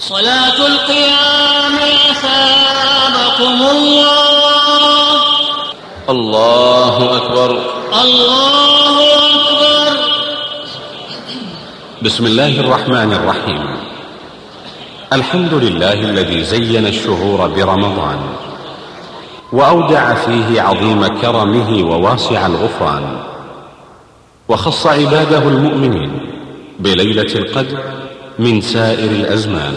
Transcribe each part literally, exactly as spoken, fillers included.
صلاة القيام أثابكم الله. الله أكبر. الله أكبر. بسم الله الرحمن الرحيم. الحمد لله الذي زين الشهور برمضان وأودع فيه عظيم كرمه وواسع الغفران، وخص عباده المؤمنين بليلة القدر من سائر الأزمان.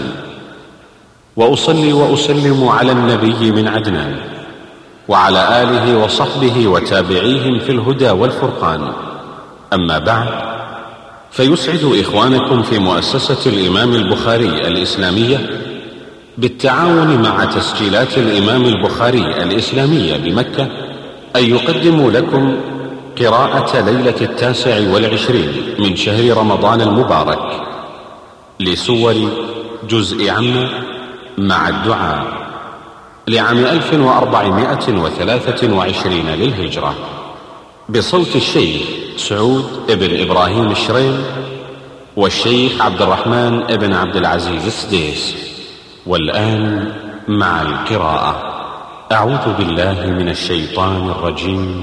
وأصلي وأسلم على النبي من عدنان وعلى آله وصحبه وتابعيهم في الهدى والفرقان. أما بعد، فيسعد إخوانكم في مؤسسة الإمام البخاري الإسلامية بالتعاون مع تسجيلات الإمام البخاري الإسلامية بمكة أن يقدموا لكم قراءة ليلة التاسع والعشرين من شهر رمضان المبارك لسور جزء عم مع الدعاء لعام ألف وأربعمائة وثلاثة وعشرين للهجرة، بصوت الشيخ سعود ابن إبراهيم الشريم والشيخ عبد الرحمن ابن عبد العزيز السديس. والآن مع القراءة. أعوذ بالله من الشيطان الرجيم.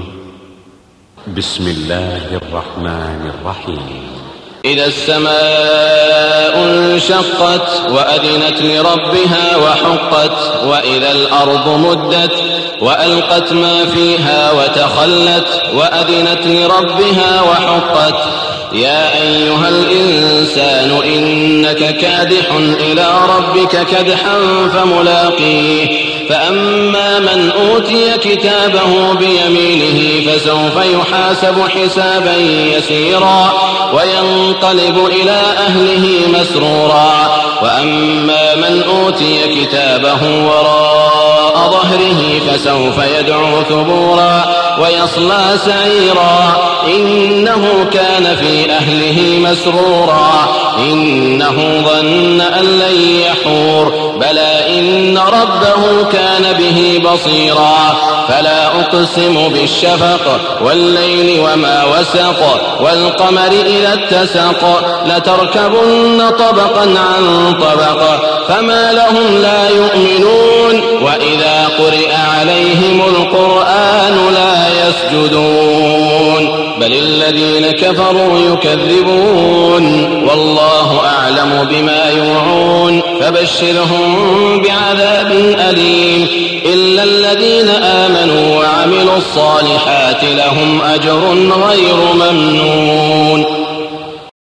بسم الله الرحمن الرحيم. إذا السماء انشقت وأذنت لربها وحقت، وإذا الأرض مدت وألقت ما فيها وتخلت، وأذنت لربها وحقت. يا أيها الإنسان إنك كادح إلى ربك كدحا فملاقيه. فأما من أوتي كتابه بيمينه فسوف يحاسب حسابا يسيرا وينقلب إلى أهله مسرورا. وأما من أوتي كتابه وراء ظهره فسوف يدعو ثبورا ويصلى سعيرا. إنه كان في أهله مسرورا. إنه ظن أن لن يحور. بلى إن ربه كان به بصيرا. فلا أقسم بالشفق والليل وما وسق والقمر إذا اتسق. لتركبن طبقا عن طبق فما لهم لا يؤمنون. وإذا قرئ عليهم القرآن لا يسجدون بل الذين كفروا يكذبون. والله أعلم بما يوعون فبشرهم بعذاب أليم. إلا الذين آمنوا وعملوا الصالحات لهم أجر غير ممنون.